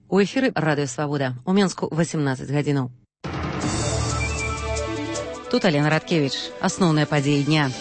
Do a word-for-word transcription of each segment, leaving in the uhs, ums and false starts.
У эфіры Радыё Свабода. У Менску восемнадцать гадзінаў. Тут Алена Радкевич. Асноўныя падзеі дня.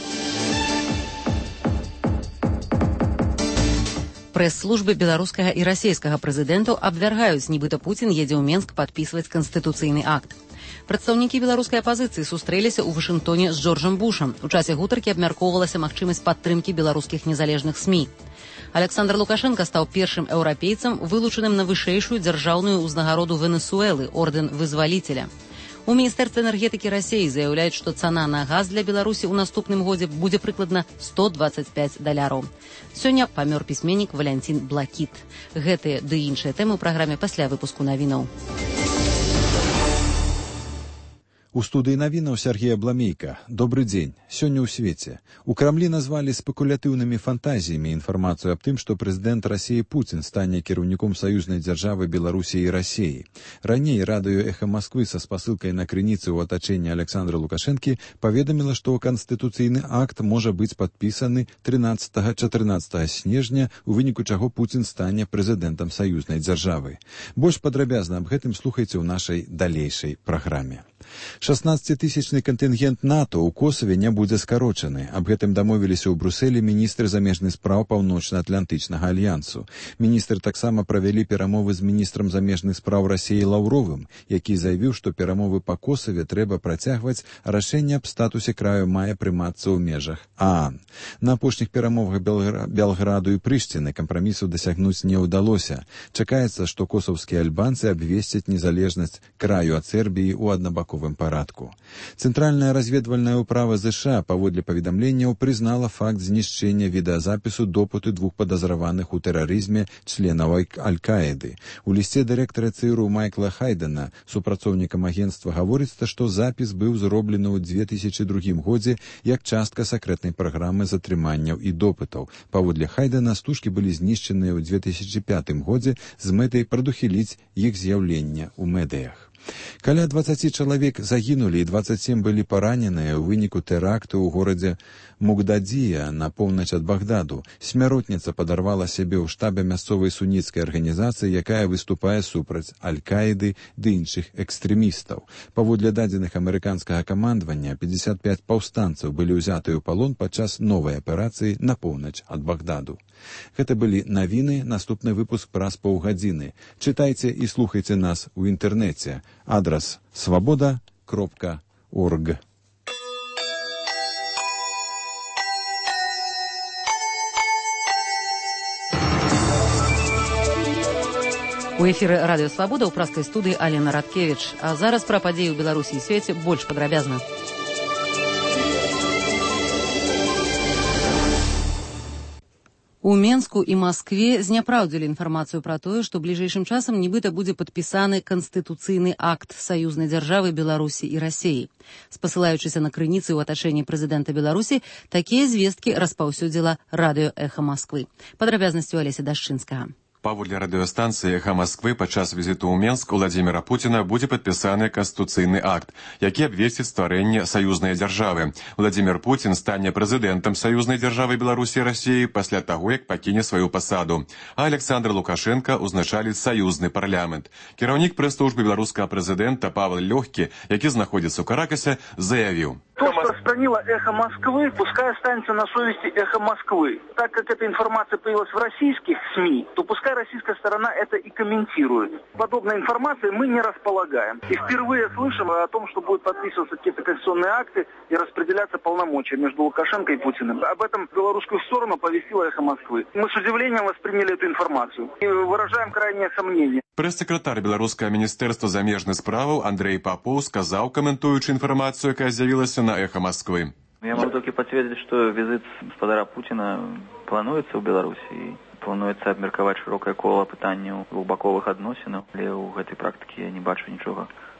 Прэс-службы беларускага і расійскага прэзідэнтаў абвяргаюць, нібыта Пуцін едзе ў Менск падпісваць канстытуцыйны акт. Прадстаўнікі беларускай апазіцыі сустрэліся ў Вашынгтоне з Джорджам Бушам. У часе гутаркі абмяркоўвалася магчымасць падтрымкі беларускіх незалежных СМІ. Александр Лукашенко стаў першым еўрапейцам, вылучаным на вышэйшую дзяржаўную ўзнагароду Венесуэлы, ордэн вызваліцеля. У Міністэрстве энергетыкі Расіі заяўляюць, што цана на газ для Беларусі ў наступным годзе будзе прыкладна сто дваццаць пяць даляраў. Сёння памёр пісьменнік Валянцін Блакіт. Гэтыя ды іншыя тэмы ў праграме пасля выпуску навінаў. У студыі навінаў Сергея Бламейка. Добры дзень. Сёння ў свеце. У Крамлі назвалі спекулятыўнымі фантазіямі інфармацыю аб тым, што прэзідэнт Расіі Пуцін стане кіраўніком саюзнай дзяржавы Беларусі і Расіі. Раней радыё «Эхо Москвы» са спасылкай на крыніцы ў атачэнні Александра Лукашэнкі паведаміла, што канстытуцыйны акт можа быць падпісаны трынаццатага-чатырнаццатага снежня, у выніку чаго Пуцін стане прэзідэнтам саюзнай дзяржавы. Больш падрабязна аб гэтым слухайце ў нашай далейшай праграме. шаснаццацітысячны кантынгент НАТО ў Косаве не будзе скарочаны. Аб гэтым дамовіліся ў Брусэлі міністры замежных спраў Паўночна-Атлантычнага альянсу. Міністры таксама правялі перамовы з міністрам замежных спраў Расіі Лаўровым, які заявіў, што перамовы па Косаве трэба працягваць, а рашэнне аб статусе краю мае прымацца ў межах ААН. На апошніх перамовах Белграду і Прышціны кампрамісу дасягнуць не ўдалося. Чакаецца, што косаўскія альбанцы абвесцяць незалежнасць краю ад Сербіі ў аднабаковым парадку. Цэнтральная разведвальная ўправа ЗША паводле паведамленняў прызнала факт знішчэння відэазапісу допыту двух падазраваных у тэрарызме членаў Аль-Каіды. У лісце дырэктара ЦРУ Майкла Хайдена, супрацоўнікам агенцтва, гаворыцца, што запіс быў зроблены ў две тысячы другім годзе як частка сакрэтнай праграмы затрыманняў і допытаў. Паводле Хайдена стужкі былі знішчаныя ў две тысячы пятым годзе з мэтай прадухіліць іх з'яўлення ў медыях. Каля дваццаці чалавек загінулі і дваццаць сем былі параненыя ў выніку тэракту ў горадзе Мугдадзія на поўнач ад Багдаду. Смяротніца падарвала сябе ў штабе мясцовай суніцкай арганізацыі, якая выступае супраць Аль-Каіды ды іншых экстрэмістаў. Паводле дадзеных амерыканскага камандавання, пятьдесят пять паўстанцаў былі ўзятыя ў палон падчас новай аперацыі на поўнач ад Багдаду. Гэта былі навіны, наступны выпуск праз паўгадзіны. Чытайце і слухайце нас у інтэрнэце. Адрас свабода кропка орг. У эфіры Радыё Свабода ў праскай студыі Алена Радкевич. А зараз пра падзеі ў Беларусі і свеце больш падрабязна. У Менску і Маскве зняпраўдзілі інфармацыю пра тое, што бліжэйшым часам нібыта будзе падпісаны канстытуцыйны акт саюзнай дзяржавы Беларусі і Расіі. Спасылаючыся на крыніцы ў атачэнні прэзідэнта Беларусі, такія звесткі распаўсюдзіла радыё «Эхо Москвы». Падрабязнасці ў Алеся Дашчынскага. Паводле радыёстанцыі «Эхо Москвы» падчас візіту ў Менск Владзіміра Пуціна будзе падпісаны канстытуцыйны акт, які абвесціць стварэнне саюзнай дзяржавы. Владзімір Пуцін стане прэзідэнтам саюзнай дзяржавы Беларусі і Расіі пасля таго, як пакіне сваю пасаду. А Александр Лукашенко узначаліць саюзны парламент. Кіраўнік прэс-службы беларускага прэзідэнта Павел Лёгкі, які знаходзіцца ў Каракасе, заявіў: То, что распространила «Эхо Москвы», пускай останется на совести «Эхо Москвы». Так как эта информация появилась в российских СМИ, то пускай российская сторона это и комментирует. Подобной информацией мы не располагаем. И впервые слышим о том, что будут подписываться какие-то конституционные акты и распределяться полномочия между Лукашенко и Путиным. Об этом белорусскую сторону повестила «Эхо Москвы». Мы с удивлением восприняли эту информацию и выражаем крайнее сомнение. Прэс-сакратар беларускага міністэрства замежных справаў Андрей Попов сказаў, каментуючы інфармацыю, якая з'явілася на «Эхо Москвы». Я могу только подтвердить, что визит господара Путина плануется в Беларуси. Плануецца абмеркаваць шырокае кола пытанняў двухбаковых адносінаў, але ў гэтай практыкі я не бачу нічога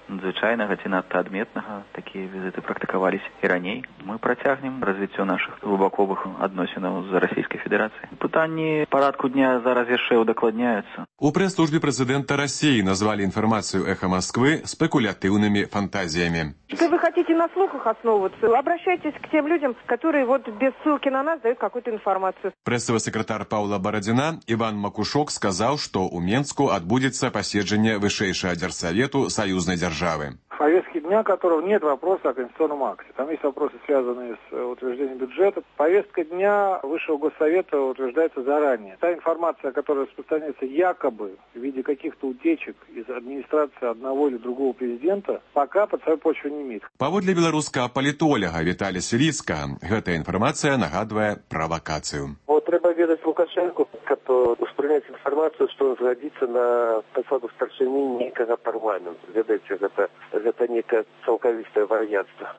надзвычайнага ці надта адметнага. Такія візіты практыкаваліся і раней. Мы працягнем развіццё нашых двухбаковых адносінаў з Расійскай Федэрацыяй. Пытанні парадку дня зараз яшчэ удакладняюцца. У прэс-службе прэзідэнта России назвали информацию «Эхо Москвы» спекулятивными фантазиями. Если вы хотите на слухах основываться, обращайтесь к тем людям, которые вот без ссылки на нас дают какую-то информацию. Прессовый секретарь Паула Бородина Иван Макушок сказал, что у Менску отбудется посещение Высшейшего Держсовету союзной державы. В повестке дня, которого нет вопроса о конституционном акте. Там есть вопросы, связанные с утверждением бюджета. Повестка дня Высшего Госсовета утверждается заранее. Та информация, которая распространяется якобы в виде каких-то утечек из администрации одного или другого президента, пока под свою почву не имеет. Паводле беларускага палітолага Віталія Сіріцкага, гэтая інфармацыя нагадвае правакацыю. Вот треба ведаць Лукашенко, каб успрыняць інфармацыю, што он згадзіцца на пасаду старшыні нейкага парламенту. Ведаеце, гэта гэта некае цалкавістае вар'яцтва.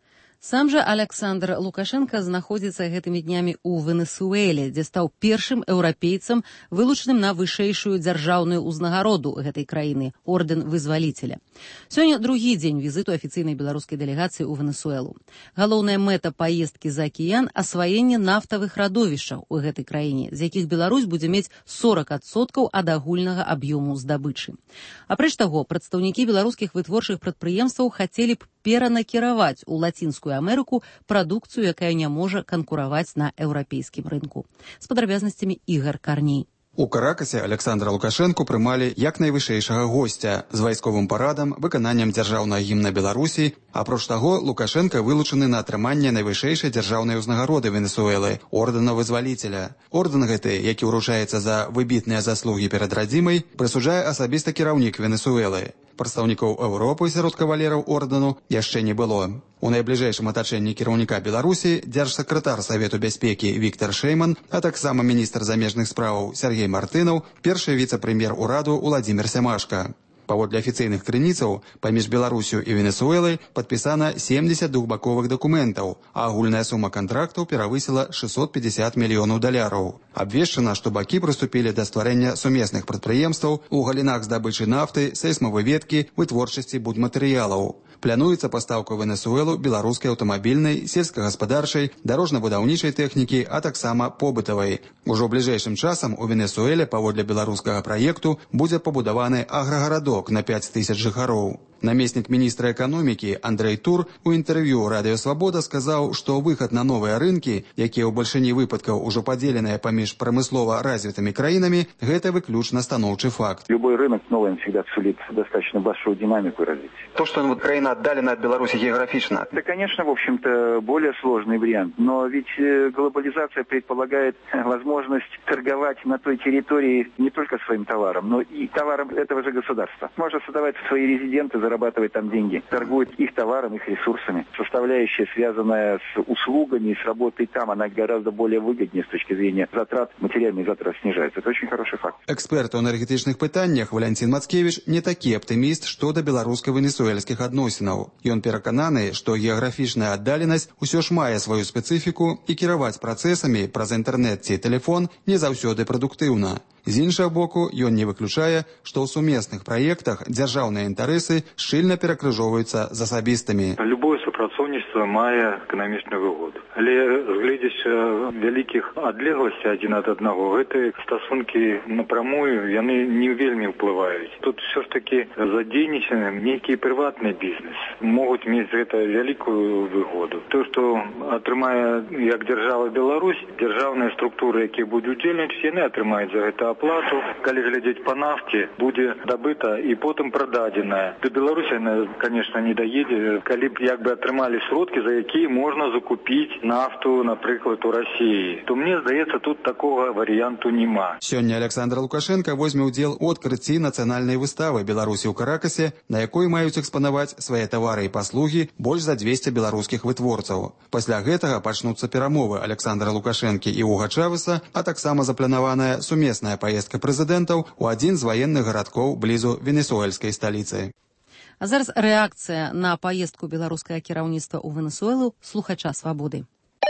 Сам жа Александр Лукашенко знаходзіцца гэтымі днямі ў Венесуэле, дзе стаў першым еўрапейцам, вылучаным на вышэйшую дзяржаўную ўзнагароду гэтай краіны – ордэн вызваліцеля. Сёння другі дзень візіту афіцыйнай беларускай дэлегацыі ў Венесуэлу. Галоўная мэта паездкі за акіян – асваенне нафтавых радовішчаў у гэтай краіне, з якіх Беларусь будзе мець сорок адсоткаў ад агульнага аб'ёму здабычы. Апроч таго, прадстаўнікі беларускіх вытворчых прадпрыемстваў хацелі б перанакіраваць у Лацінскую Амерыку прадукцыю, якая не можа канкураваць на еўрапейскім рынку. З падрабязнасцямі Ігар Карней. У Каракасе Александра Лукашэнку прымалі як найвышэйшага госця з вайсковым парадам, выкананнем дзяржаўнага гімна Беларусі. Апроч таго, Лукашенко вылучаны на атрыманне найвышэйшай дзяржаўнай узнагароды Венесуэлы – ордэна вызваліцеля. Ордэн гэты, які ўручаецца за выбітныя заслугі перад радзімай, прысуджае асабіста кіраўнік Венесуэлы. Прадстаўнікоў Еўропы сярод кавалераў ордэну яшчэ не было. У найбліжэйшым атачэнні кіраўніка Беларусі дзяржсакратар Савету бяспекі Віктор Шэйман, а таксама міністр замежных справаў Сергей Мартынаў, першы віцэ-прэм'ер ураду Уладзімір Сямашка. Паводле афіцыйных крыніцаў, паміж Беларусю і Венесуэлай падпісана семдзесят двухбаковых дакументаў, а агульная сума кантрактаў перавысіла шестьсот пятьдесят мільёнаў даляраў. Абвешчана, што бакі прыступілі да стварэння сумесных прадпрыемстваў у галінах здабычы нафты, сейсмавыведкі, вытворчасці будматэрыялаў. Плануецца пастаўка ў Венесуэлу беларускай аўтамабільнай, сельскагаспадарчай, дарожна-будаўнічай тэхнікі, а таксама побытавай. Ужо бліжэйшым часам у Венесуэле паводле беларускага праекту будзе пабудаваны аграгарадок на пяць тысяч жыхароў. Намеснік міністра эканомікі Андрэй Тур у інтэрв'ю Радыё Свабода сказаў, што выхад на новыя рынкі, якія ў бальшыні выпадкаў ужо падзеленыя паміж прамыслова развітымі краінамі, гэта выключна станоўчы факт. Любой рынок новый всегда сулит достаточно большую динамику развития. То, что вот краина отдалена от Беларуси географично. Это, конечно, в общем-то, более сложный вариант. Но ведь глобализация предполагает возможность торговать на той территории не только своим товаром, но и товаром этого же государства. Можно создавать свои резиденты, зарабатывать там деньги, торгуют их товаром, их ресурсами. Составляющая, связанная с услугами, с работой там, она гораздо более выгоднее с точки зрения затрат, материальных затрат снижается. Это очень хороший факт. Эксперт у энергетычных пытаннях Валентин Мацкевич не такі аптыміст, што да беларуска-венесуэльскіх адносінаў. Ён перакананы, што геаграфічная аддаленасць усё ж мае сваю спецыфіку і кіраваць працэсамі праз інтэрнэт ці тэлефон не заўсёды прадуктыўна. З іншага боку, ён не выключае, што ў сумесных праектах дзяржаўныя інтарэсы шчыльна перакрыжоўваюцца з асабістымі. Любое супрацоўніцтва мае эканамічную выгоду. Але гледзячы вялікіх адлегласцей адзін ад аднаго, гэтыя стасункі напрамую яны не вельмі ўплываюць. Тут все ж таки задзейнічаны нейкі прыватны бізнес. Могуць мець гэта вялікую выгоду. То, што атрымае як дзяржава Беларусь, дзяржаўныя структуры, якія будуць удзельнічаць, яны атрымаюць за гэта аплату. Калі глядзець па нафте, будзе дабыта і потым прададзеная. До Беларусі яна, конечно, не даедзе, калі б як бы атрымалі сродкі, за якія можна закупіць нафту, напрыклад, у Расіі. То мне здаецца, тут такога варыянту няма. Сёння Александр Лукашенко возьме ўдзел у адкрыцці нацыянальнай выставы Беларусі ў Каракасе, на якой маюць экспанаваць свае тавары і паслугі больш за двесце беларускіх вытворцаў. Пасля гэтага пачнуцца перамовы Александра Лукашэнкі і Уга Чавеса, а таксама запланаваная сумесная паездка прэзідэнтаў у адзін з ваенных гарадкоў блізу венесуэльскай сталіцы. А зараз рэакцыя на паездку беларускага кіраўніцтва ў Венесуэлу слухача «Свободы».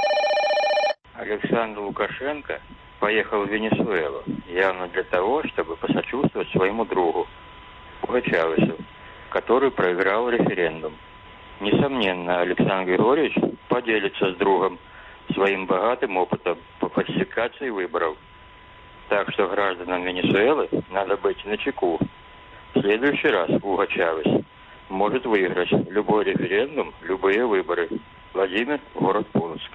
Александр Лукашенко поехал в Венесуэлу явно для того, чтобы посочувствовать своему другу Уго Чавесу. который проиграл референдум. Несомненно, Александр Григорьевич поделится с другом своим богатым опытом по фальсификации выборов. Так что гражданам Венесуэлы надо быть начеку. В следующий раз Уго Чавес может выиграть любой референдум, любые выборы. Владимир, город Полоцк.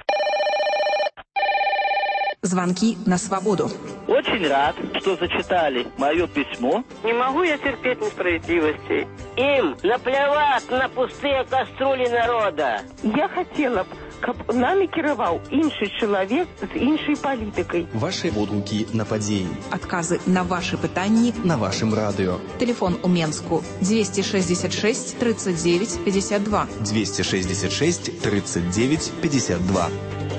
Звонки на свободу. Очень рад, что зачитали мое письмо. Не могу я терпеть несправедливости. Им наплевать на пустые кастрюли народа. Я хотела б, каб нами кіраваў іншы чалавек з іншай палітыкай. Ваши водгукі на падзеі. Адказы на ваши пытанні на вашым радыё. Телефон у Менску двести шестьдесят шесть тридцать девять пятьдесят два. двести шестьдесят шесть тридцать девять пятьдесят два.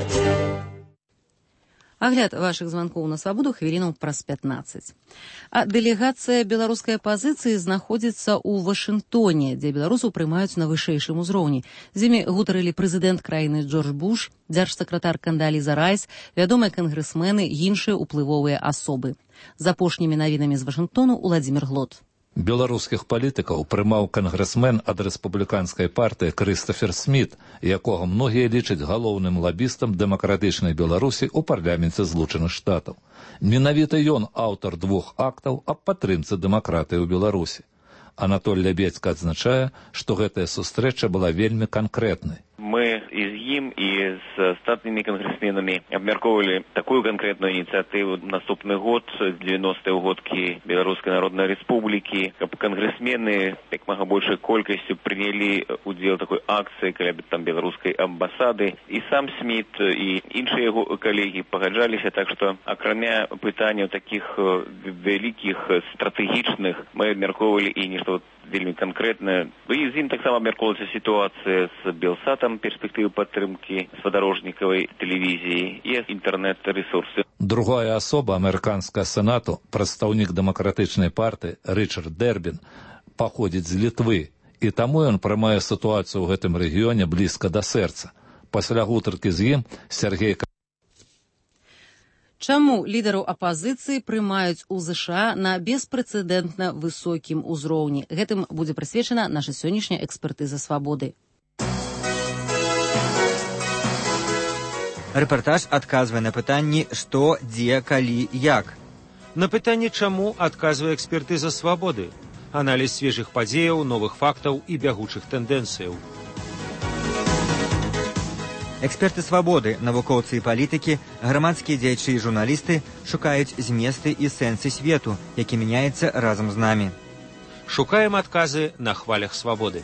Агляд вашых звонкоў на свабоду хвілінаў праз пятнаццаць. А дэлегацыя беларускай апазіцыі знаходзіцца ў Вашынгтоне, дзе беларусаў прымаюць на вышэйшым узроўні. З імі гутарылі прэзідэнт краіны Джордж Буш, дзяржсакратар Кандаліза Райс, вядомыя кангрэсмены і іншыя ўплывовыя асобы. З апошнімі навінамі з Вашынгтону Уладзімір Глот. Беларускіх палітыкаў прымаў кангрэсмен ад рэспубліканскай партыі Крыстафер Сміт, якога многія лічаць галоўным лабістам дэмакратычнай Беларусі ў парламенце Злучаных Штатаў. Менавіта ён аўтар двух актаў аб падтрымцы дэмакратыі ў Беларусі. Анатоль Лябедзька адзначае, што гэтая сустрэча была вельмі канкрэтнай. Мы і з ім, і з статнымі кангрэсменамі абмяркоўвалі такую канкрэтную ініцыятыву наступны год, з девяностыя ўгодкі Беларускай Народнай Рэспублікі, каб кангрэсмены як мага большай колькасцю прынялі удзел такой акцыі каля там беларускай амбасады. І сам Сміт, і іншыя яго калегі пагаджаліся, так што акрамя пытанняў такіх вялікіх стратэгічных мы абмяркоўвалі і нешта вельмі канкрэтна. І з ім таксама абмяркоўвалася сітуацыя з Белсатам, перспектывы падтрымкі спадарожнікавай тэлевізіі і інтэрнэт-рэсурсы. Другая асоба амерыканскага сенату, прадстаўнік дэмакратычнай партыі Рычард Дэрбін, паходзіць з Літвы, і таму ён прымае сітуацыю ў гэтым рэгіёне блізка да сэрца. Пасля гутаркі з ім Сергей Чаму лідараў апазіцыі прымаюць у ЗША на беспрэцэдэнтна высокім узроўні? Гэтым будзе прысвечана наша сённяшняя экспертыза свабоды. Рэпартаж адказвае на пытанні «Што, дзе, калі, як?». На пытанне «Чаму» адказвае экспертыза свабоды. Аналіз свежых падзеяў, новых фактаў і бягучых тэндэнцыяў. Эксперты свабоды, навукоўцы і палітыкі, грамадскія дзеячы і журналісты шукаюць зместы і сэнсы свету, які мяняецца разам з намі. Шукаем адказы на хвалях свабоды.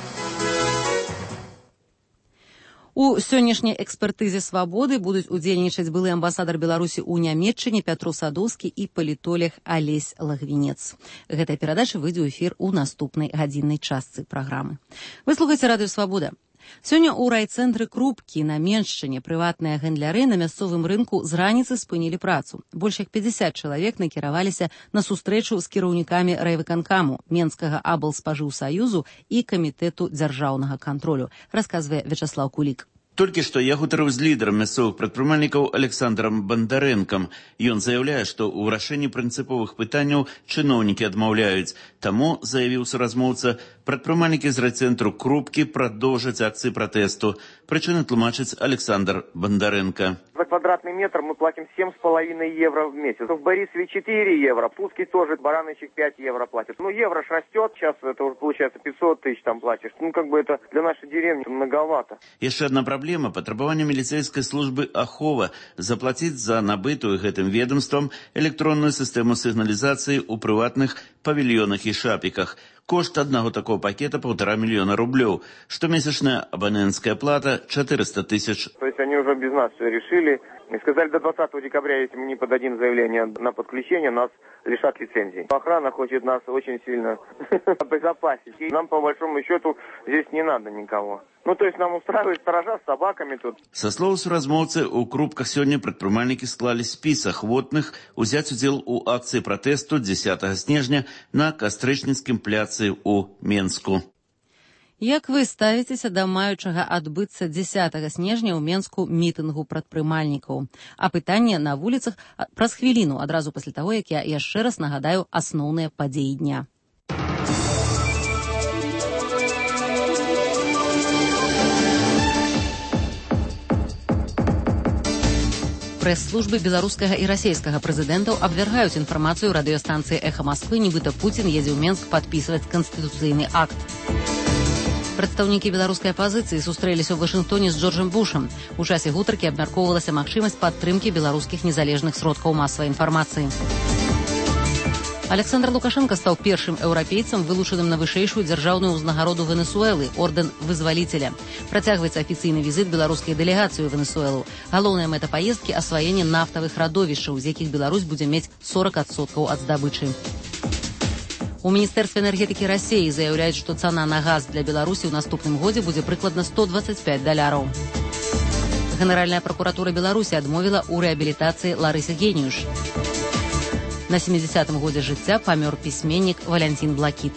У сённяшняй экспертызе свабоды будуць удзельнічаць былы амбасадар Беларусі ў Нямецчыне Пятру Садоўскі і палітолог Алесь Лагвінец. Гэтая перадача выйдзе ў эфір у наступнай гадзіннай частцы праграмы. Вы слухаеце радыё Свабода. Сёння ў райцэнтры Крупкі на Меншчыне прыватныя гандляры на мясцовым рынку з раніцы спынілі працу. Больш як пятьдесят чалавек накіраваліся на сустрэчу з кіраўнікамі райвыканкаму, Менскага аблспажыўсаюзу і камітэту дзяржаўнага кантролю, расказвае Вячаслаў Кулік. Толькі што я гутарыў з лідарам мясцовых прадпрымальнікаў Александрам Бандарэнкам. Ён заяўляе, што ў вырашэнні прынцыповых пытанняў чыноўнікі адмаўляюць. Таму, заявіў суразмоўца, прадпрымальнікі з райцэнтру Крупкі прадоўжаць акцыі пратэсту. Прычыны тлумачыць Александр Бандарэнка. За квадратный метр мы платим семь с половиной евро в месяц. В Борисове четыре евро, Пулский тоже, Баранычек пять евро платит. Ну, евро ж растет, сейчас это уже получается пятьсот тысяч там платишь. Ну, как бы это для нашей деревни многовато. Еще одна проблема – патрабаванне міліцэйскай службы Ахова заплаціць за набытую гэтым ведомствам электронную сістэму сігналізацыі ў прыватных павільёнах і шапіках. Кошт одного такого пакета полтора миллиона рублей. Штомесячная абонентская плата четыреста тысяч. То есть они уже без нас все решили. И сказали, до двадцатого декабря, если мы не подадим заявление на подключение, нас лишат лицензии. Охрана хочет нас очень сильно обезопасить. И нам, по большому счету, здесь не надо никого. Ну, то есть нам устраивают сторожа с собаками тут. Со слов суразмоўцы, у Крупках сегодня прадпрымальнікі склали спіс ахвотных узяць удзел у акцыі пратэсту дзесятага снежня на Кастрычніцкім пляцы ў Менску. Як вы ставіцеся да маючага адбыцца дзесятага снежня ў Менску мітынгу прадпрымальнікаў? А пытанне на вуліцах праз хвіліну, адразу пасля таго, як я яшчэ раз нагадаю асноўныя падзеі дня. Прэс-службы беларускага і расійскага прэзідэнтаў абвяргаюць інфармацыю радыёстанцыі «Эхо Москвы», нібыта Пуцін едзе ў Менск падпісваць канстытуцыйны акт. Прадстаўнікі беларускай апазіцыі сустрэліся ў Вашынгтоне з Джорджам Бушам. У часе гутаркі абмяркоўвалася магчымасць падтрымкі беларускіх незалежных сродкаў масавай інфармацыі. Александр Лукашенко стаў першым еўрапейцам, вылучаным на вышэйшую дзяржаўную ўзнагароду Венесуэлы – ордэн вызваліцеля. Працягваецца афіцыйны візіт беларускай дэлегацыі ў Венесуэлу. Галоўная мэта паездкі – асваенне нафтавых радовішчаў, з якіх Беларусь будзе мець сорок адсоткаў ад здабычы. У Міністэрстве энергетыкі Расіі заяўляюць, што цана на газ для Беларусі ў наступным годзе будзе прыкладна сто дваццаць пяць даляраў. Генеральная пракуратура Беларусі адмовіла ў рэабілітацыі Ларысе Геніюш. На сямідзясятым годзе жыцця памёр пісьменнік Валянцін Блакіт.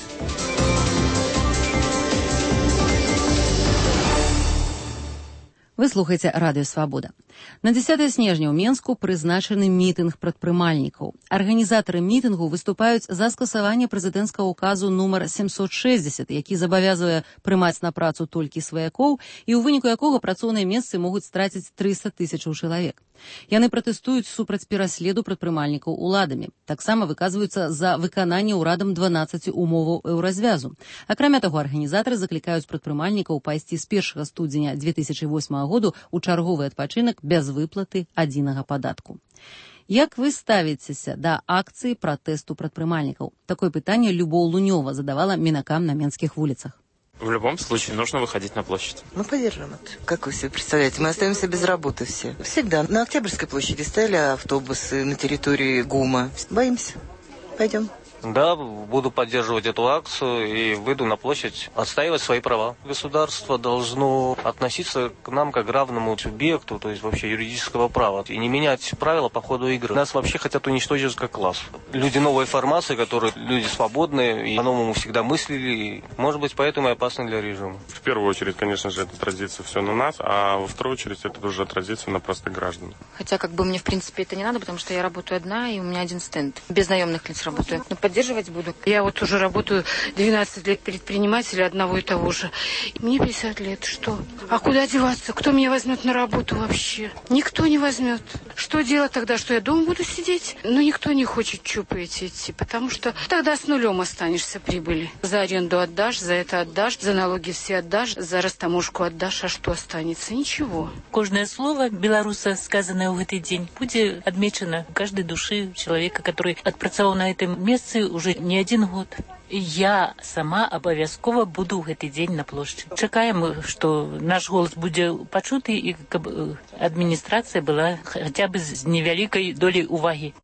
Вы слухаеце радыё «Свабода». На дзесятае снежня ў Менску прызначаны мітынг прадпрымальнікаў. Арганізатары мітынгу выступаюць за скасаванне прэзідэнцкага указу нумар семьсот шестьдесят, які забавязывае прымаць на працу толькі сваякоў і ў выніку якога працоўныя месцы могуць страціць трыста тысячаў чалавек. Яны пратэстуюць супраць пераследу прадпрымальнікаў уладамі. Таксама выказваюцца за выкананне ўрадам дванаццаці умоваў еўразвязу. Акрамя таго, арганізатары заклікаюць прадпрымальнікаў пайсці з першага студзеня две тысячы восьмага году ў чарговы адпачынак без выплаты адзінага падатку. Як вы ставіцеся да акцыі пратэсту прадпрымальнікаў? Такое пытанне Любоў Лунёва задавала мінакам на менскіх вуліцах. В любом случае нужно выходить на площадь. Мы поддержим это. Как вы себе представляете? Мы остаемся без работы все. Всегда. На Октябрьской площади стояли автобусы, на территории ГУМа. Боимся. Пойдем. Да, буду поддерживать эту акцию и выйду на площадь отстаивать свои права. Государство должно относиться к нам как к равному субъекту, то есть вообще юридического права, и не менять правила по ходу игры. Нас вообще хотят уничтожить как класс. Люди новой формации, которые люди свободные и по-новому всегда мыслили, и, может быть, поэтому и опасны для режима. В первую очередь, конечно же, это отразится все на нас, а во вторую очередь это уже отразится на простых граждан. Хотя как бы мне в принципе это не надо, потому что я работаю одна и у меня один стенд. Без наемных лиц работаю. Но поддерживать буду. Я вот уже работаю двенадцать лет предпринимателя одного и того же. Мне пятьдесят лет. Что? А куда деваться? Кто меня возьмет на работу вообще? Никто не возьмет. Что делать тогда? Что я дома буду сидеть? Но никто не хочет чупать идти, потому что тогда с нулем останешься прибыли. За аренду отдашь, за это отдашь, за налоги все отдашь, за растаможку отдашь, а что останется? Ничего. Каждое слово белоруса, сказанное в этот день, будет отмечено в каждой душе человека, который отпрацовал на этом месте уже не один год. Я сама обовязково буду в этот день на площади. Чекаем, что наш голос будет почутый и чтобы администрация была хотя бы с невеликой долей уваги.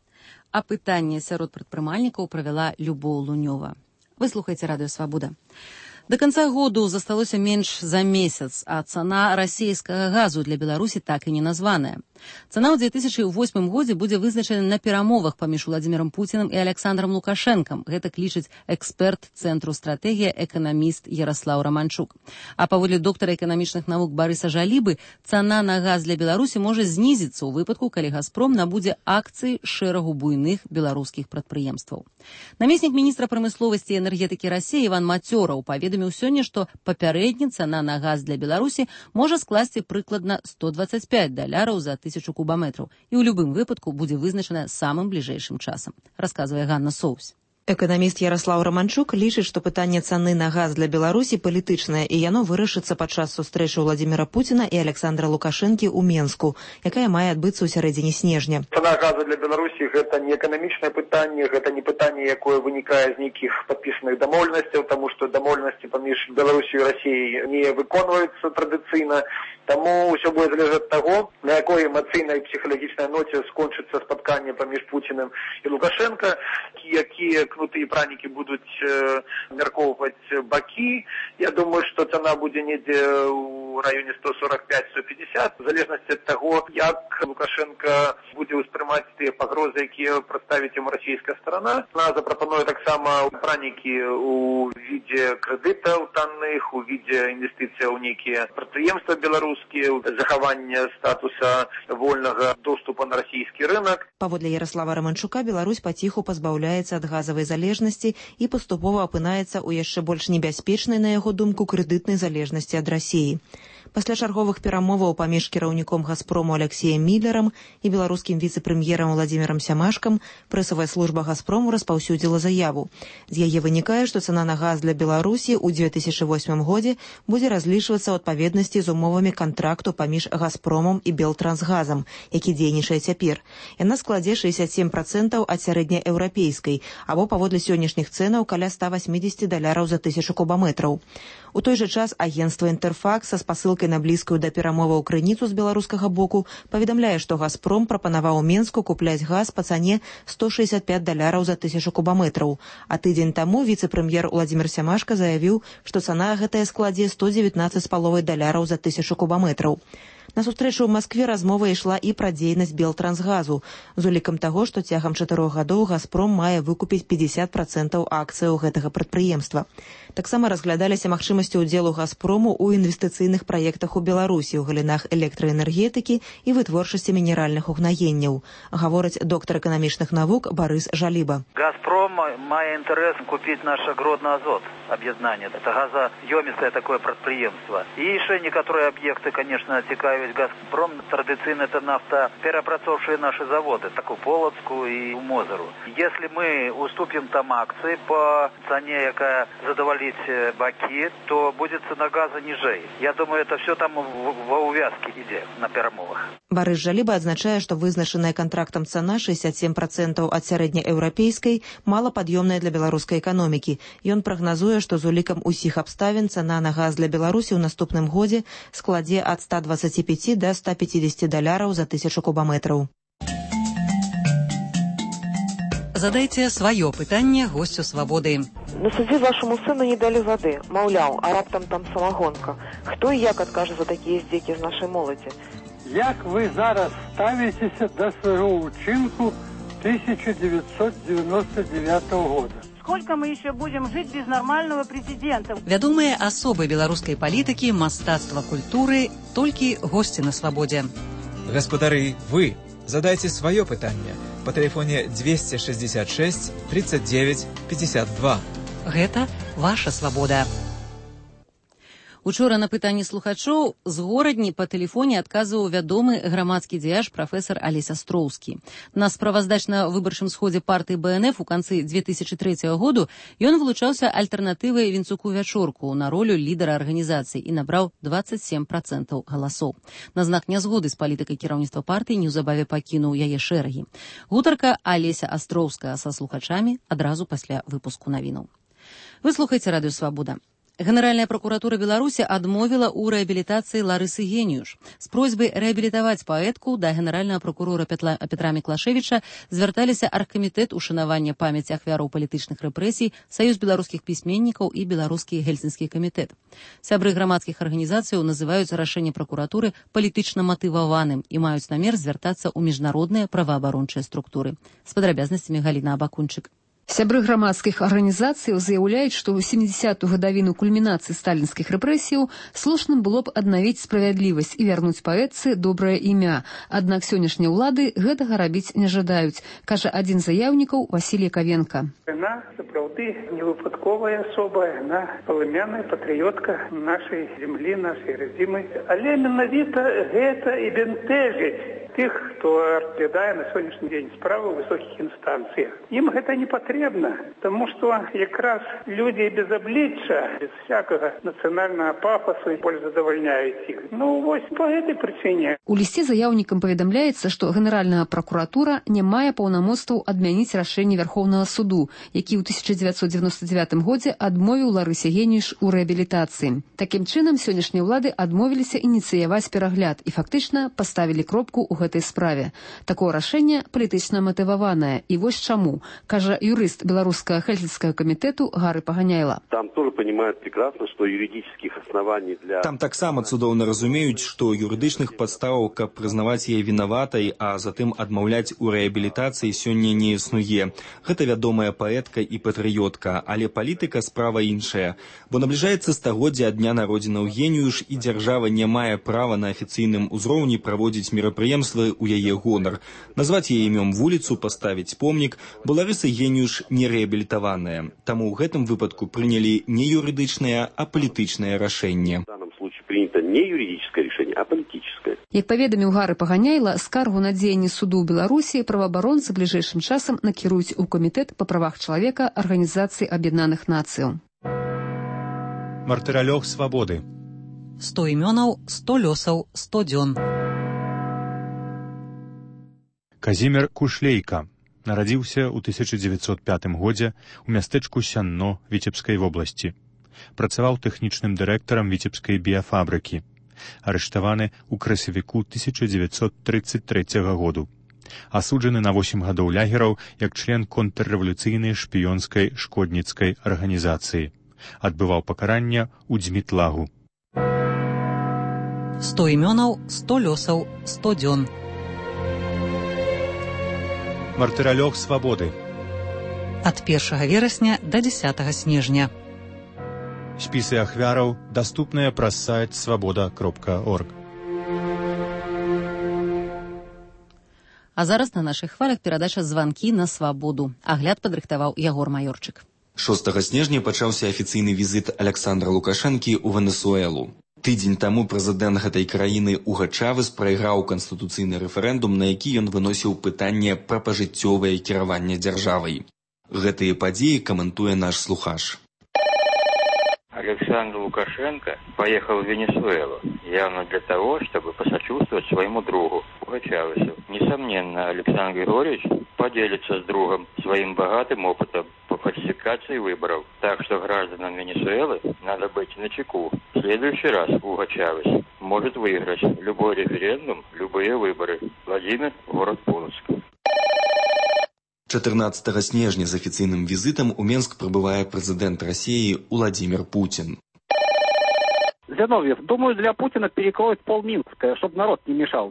Апытанне сярод прадпрымальнікаў правяла Любоў Лунёва. Вы слухаеце радыё «Свабода». До конца году засталося менш за месяц, а цана расійскага газу для Беларусі так і не названая. Цана ў две тысячы восьмым годзе будзе вызначана на перамовах паміж Владзімірам Пуцінам і Александром Лукашэнкам. Гэта лічыць эксперт Цэнтру стратэгія эканаміст Яраслаў Раманчук. А паводле доктара эканамічных навук Барыса Жалібы, цана на газ для Беларусі можа знізіцца ў выпадку, калі Газпром набудзе акцыі шэрагу буйных беларускіх прадпрыемстваў. Намеснік міністра прамысловасці і энергетыкі Расіі Іван Мацёраў паведаміў сёння, што папярэдні цана на газ для Беларусі можа скласці прыкладна сто дваццаць пяць даляраў за тысячу кубаметраў і ў любым выпадку будзе вызначана самым бліжэйшым часам, расказвае Ганна Соус. Эканаміст Яраслаў Раманчук лічыць, што пытанне цаны на газ для Беларусі палітычнае, і яно вырашыцца падчас сустрэчы Владзіміра Пуціна і Александра Лукашэнкі ў Менску, якая мае адбыцца ў сярэдзіне снежня. Цана газу для Беларусі гэта не эканамічнае пытанне, гэта не пытанне, якое вынікае з нейкіх падпісаных дамоўленасцяў, таму што дамоўленасці паміж Беларусю і Расіяй не выконваюцца традыцыйна. Таму ўсё будзе залежаць ад таго, на якой эмацыйнай і псіхалагічнай ноце скончыцца спатканне паміж Пуціним і Лукашенко, якія кнуты і пранікі будуць э, меркоўваць бакі. Я думаю, што цана будзе недзе ў раёне сто сорок пять - сто пятьдесят, в залежнасці ад таго, як Лукашенко будзе ўспрымаць тыя пагрозы, якія прадставіць яму расійская старана. Она запрапануе таксама пранікі ў відзе крэдытаў танных, у відзе інвестыцыяў у нейкія прадпрыемствы беларускія, захавання статуса вольнага доступа на расійскі рынок. Паводле Яраслава Раманчука, Беларусь паціху пазбаўляецца ад газавай залежнасці і паступова апынаецца ў яшчэ больш небяспечнай, на яго думку, крэдытнай залежнасці ад Расіі. Пасля чарговых перамоваў паміж кіраўніком «Газпрому» Алексеем Міллерам і беларускім віцэ-прэм'ерам Владимиром Сямашкам прэсавая служба «Газпрому» распаўсюдзіла заяву. З яе вынікае, што цана на газ для Беларусі ў две тысячи восьмым годзе будзе разлічвацца ў адпаведнасці з умовамі кантракту паміж «Газпромом» і «Белтрансгазам», які дзейнічае цяпер. Яна складзе шэсцьдзесят сем процентаў ад сярэднееўрапейскай, або паводле сённяшніх цэнаў каля ста восьмидесяти даляраў за тысячу кубаметраў. У той жа час агентства «Інтэрфакс» са спасылкай на блізкую да перамоваў крыніцу з беларускага боку паведамляе, што «Газпром» прапанаваў Менску купляць газ па цане сто шэсцьдесят пять даляраў за тысячу кубаметраў. А тыдзень таму віцэ-прэм'ер Владимир Сямашка заявіў, што цана гэтая складзе сто дзевятнаццаць з паловай даляраў за тысячу кубаметраў. На сустрэчу ў Маскве размова ішла і пра дзейнасць Белтрансгазу, з улікам таго, што цягам чатырох гадоў «Газпром» мае выкупіць пятьдесят процентаў акцыяў гэтага прадпрыемства. Таксама разглядаліся магчымасці ўдзелу «Газпрому» ў інвестыцыйных праектах у Беларусі ў галінах электраэнергетыкі і вытворчасці мінеральных угнаенняў, гаворыць доктар эканамічных навук Борис Жаліба. «Газпром» мае інтарэс купіць наш агродна-азот аб'яднанне. Это газаёмістае такое прадпрыемства. І яшчэ некаторыя аб'екты, конечно, цікаві «Газпром» традиционно это нафтопереопрацовывавшие наши заводы, так у Полоцку и у Мозыру. Если мы уступим там акции по цене, якая задоволит баки, то будет цена газа ниже. Я думаю, это все там во увязке идет на перемовах. Борис Жаліба адзначае, што вызначаная кантрактам цана шэсцьдесят сем процентаў ад сярэднееўрапейскай малапад'ёмная для беларускай эканомікі. Ён прагназуе, што з улікам усіх абставін цана на газ для Беларусі ў наступным годзе складзе ад ста двадцати пяти до ста пятидесяти даляраў за тысячу кубаметраў. Задайте свое пытанне гостю «Свободы». На суде вашему сыну не дали воды. Маўляў, а раптам там самогонка. Хто і як адкажа за такія здзекі з нашай моладзі? Як вы зараз ставитеся до свайго ўчынку тысяча девятьсот девяносто девятого года? Сколько мы еще будем жить без нормального президента? Вядомыя асобы беларускай палітыкі, мастацтва, культуры, толькі госці на «Свободе». Гаспадары, вы задайте свое пытанне по телефоне двести шестьдесят шесть тридцать девять пятьдесят два. Гэта ваша «Свобода». Учора на пытанні слухачоў з горадні па тэлефоне адказваў вядомы грамадскі дзеяч прафесор Алесь Астроўскі. На справаздачна-выбарчым сходзе партыі Бэ Эн Эф у канцы две тысячи третьего году ён вылучаўся альтэрнатывай Вінцуку Вячорку на ролю лідара арганізацыі і набраў двадцать семь процентаў галасоў. На знак нязгоды з палітыкай кіраўніцтва партыі неўзабаве пакінуў яе шэрагі. Гутарка Алеся Астроўская са слухачамі адразу пасля выпуску навінаў. Вы слухаеце радыё «Свабода». Генеральная прокуратура Беларуси адмовила у реабилитации Ларысы Гениуш. С просьбой реабилитовать поэтку до генерального прокурора Петла, Петра Миклашевича звертались Аргкомитет ушанавання памяти ахвяраў палітычных рэпрэсій, Союз беларускіх пісьменнікаў і Беларускі Гельсінскі камітэт. Сябры грамадскіх арганізацыяў называюць рашэнне прокуратуры палітычна матываваным і маюць намер звяртацца ў міжнародныя праваабарончыя структуры. З падрабязнасцямі Галіна Абакунчык. Сябры грамадскіх арганізацый заяўляюць, што ў сямідзесятую гадавіну кульмінацыі сталінскіх рэпрэсіяў слушным было б аднавіць справядлівасць і вярнуць паэтцы добрае імя. Аднак сённяшнія ўлады гэтага рабіць не жадаюць, кажа адзін з заяўнікаў Васілій Кавенка. Яна сапраўды невыпадковая асоба, яна палымяная патрыётка нашай зямлі, нашай радзімы. Але менавіта гэта і бянтэжыць тых, хто разглядае на сённяшні дзень справы ў высокіх інстанцыях. Ім гэта не патрэбна, таму што якраз людзі без аблічча, без всякага нацыянальнага пафасу больш задавальняюць іх. Ну, вось па гэтай прычыне. У лісце заяўнікам паведамляецца, што Генеральная пракуратура не мае паўнамоцтваў адмяніць рашэнне Вярхоўнага суду, які ў тысяча дзевяцьсот дзевяносто девятым годзе адмовіў Ларысе Гениуш у рэабілітацыі. Такім чынам, сённяшнія ўлады адмовіліся ініцыяваць перагляд і фактычна паставілі кропку ў гэтай справе. Такое рашэнне палітычна матываванае. І вось чаму, кажа юрист Белорусского Хельсинского комитету Гары Паганяйла. Там тоже понимают прекрасно, что юридических оснований для... Там таксама цудоўна разумеюць, што юрыдычных падставаў, каб прызнаваць яе вінаватай, а затым адмаўляць у рэабілітацыі сёння не існуе. Гэта вядомая паэтка і патрыётка, але палітыка справа іншая. Бо набліжаецца стагоддзе ад дня народзінаў Гениуш, і дзяржава не мае права на афіцыйным узроўні праводзіць мерапрыемствы у яе гонар. Назваць яе імём вуліцу, паставіць помнік, бо Ларыса Гениуш не рэабілітаваная. Таму ў гэтым выпадку прынялі не юрыдычнае, а палітычнае рашэнне. В данном случае принято не юридическое а политическое. Як паведаміў Гары Паганяйла, скаргу на дзеянні суду ў Беларусі праваабаронцы бліжэйшым часам накіруюць у камітэт па правах чалавека Арганізацыі Аб'яднаных Нацыяў. Мартыралёг свабоды. сто імёнаў, сто лёсаў, сто дзён. Казімір Кушлейка нарадзіўся ў тысяча дзевяцьсот пятым годзе ў мястэчку Сянно Віцебскай вобласці. Працаваў тэхнічным дырэктарам Віцебскай біяфабрыкі. Арыштаваны ў красавіку тысяча дзевяцьсот трыццаць трэцяга году. Асуджаны на восем гадоў лягераў як член контррэвалюцыйнай шпіёнскай шкодніцкай арганізацыі. Адбываў пакаранне ў Дзмітлагу. сто імёнаў, сто лёсаў, сто дзён. Мартыралёг свабоды. Ад першага верасня да дзесятага снежня. Спісы ахвяраў даступныя праз сайт свабода кропка орг. А зараз на нашых хвалях перадача «Званкі на свабоду». Агляд падрыхтаваў Ягор Маёрчык. шостага снежня пачаўся афіцыйны візіт Александра Лукашэнкі ў Венесуэлу. Тыдзень таму прэзідэнт гэтай краіны Уга Чавес прайграў канстытуцыйны рэферэндум, на які ён выносіў пытанне пра пажыццёвае кіраванне дзяржавай. Гэтыя падзеі каментуе наш слухач. Александр Лукашенко поехал в Венесуэлу явно для того, чтобы посочувствовать своему другу Уго Чавесу. Несомненно, Александр Григорьевич поделится с другом своим богатым опытом по фальсификации выборов. Так что гражданам Венесуэлы надо быть начеку. В следующий раз Уго Чавес может выиграть любой референдум, любые выборы. Владимир, город Полоцк. чатырнаццатага снежня з афіцыйным візітам у Менск прыбывае прэзідэнт России Владимир Путин. Зиновьев, думаю, для Путина перекроют полминска, чтобы народ не мешал.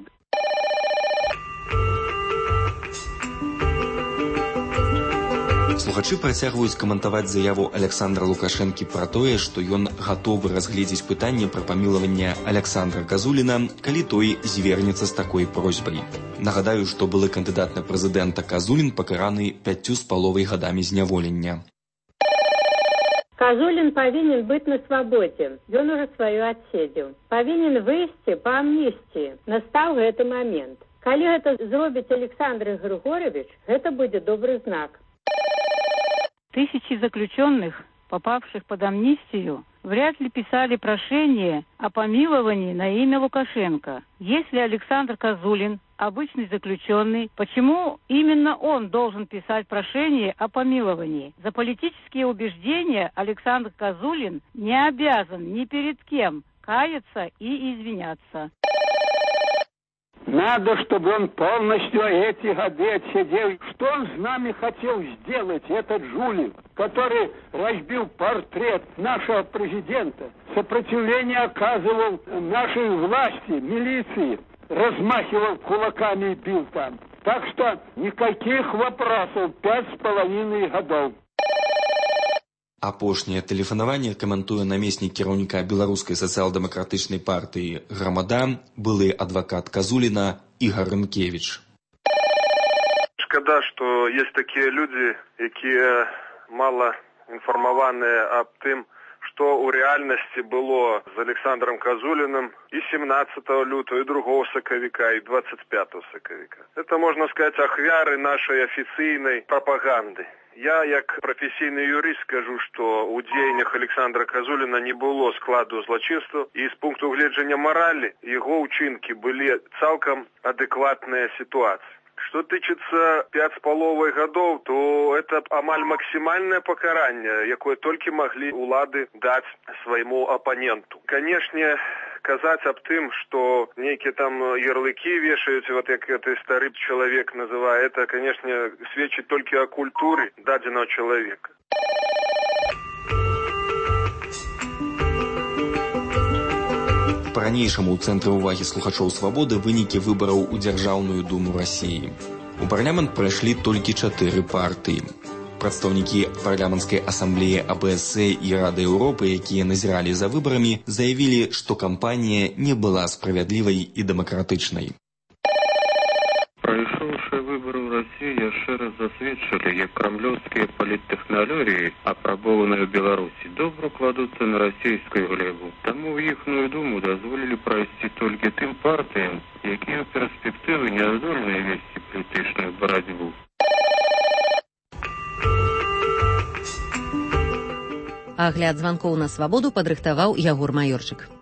Слухачы працягваюць каментаваць заяву Александра Лукашэнкі пра тое, што ён гатовы разгледзець пытанне пра памілаванне Александра Казуліна, калі той звернецца з такой просьбай. Нагадаю, што былы кандыдат на прэзідэнта Казулін пакараны пяццю з паловай гадамі зняволення. Казулін павінен быць на свабодзе. Ён ужо сваё адседзеў. Павінен выйсці па амністыі. Настаў гэты момент. Калі гэта зробіць Александр Григорьевич, гэта будзе добрый знак. Тысячи заключенных, попавших под амнистию, вряд ли писали прошение о помиловании на имя Лукашенко. Если Александр Казулин обычный заключенный, почему именно он должен писать прошение о помиловании? За политические убеждения Александр Казулин не обязан ни перед кем каяться и извиняться. Надо, чтобы он полностью эти годы отсидел. Что он с нами хотел сделать, этот жулик, который разбил портрет нашего президента, сопротивление оказывал нашей власти, милиции, размахивал кулаками и бил там. Так что никаких вопросов, пять с половиной годов. Апошняе тэлефанаванне каментуе намеснік кіраўніка беларускай сацыял-дэмакратычнай партыі «Грамада», былы адвакат Казуліна Ігор Рынкевич. Шкада, што есть такія людзі, якія мала інфармаваныя аб тым, што ў рэальнасці было з Александром Казуліным і семнадцатого лютого, і другого сакавіка, і двадцать пятого сакавіка. Это, можно сказать, ахвяры нашей офіцыйнай прапаганды. Я, як професійны юрыст, скажу, што ў дзеяннях Александра Казуліна не было складу злачынства, і з пункту гледжання маралі яго ўчынкі былі цалкам адэкватныя сітуацыі. Што тычыцца пяць з паловай гадоў, то это амаль максімальнае пакаранне, якое толькі маглі ўлады даць свайму апаненту. Канешне, казаць аб тым, што нейкія там ярлыкі вешаюць, вот як гэты стары чалавек называе, это, канешне, сведчыць толькі о культуры дадзенага чалавека. Па-ранейшаму ў цэнтры ўвагі слухачоў свабоды вынікі выбараў у Дзяржаўную думу России. У парламент прайшлі толькі чатыры партыі. Прадстаўнікі парламенцкай асамблеі А Б С і Рады Еўропы, якія назіралі за выбарамі, заявілі, што кампанія не была справядлівай і дэмакратычнай. Прайшоў Прайшоўшыя выбары ў Расіі яшчэ раз засведчылі, як крамлёўскія паліттэхналогіі, апрабованыя ў Беларусі, добра кладуцца на расійскую глебу. Таму ў іхную думу дазволілі прайсці толькі тым партыям, якія ў перспектывы не здольныя весці палітычную барацьбу. Агляд званкоў на свабоду падрыхтаваў Ягор Маёрчык.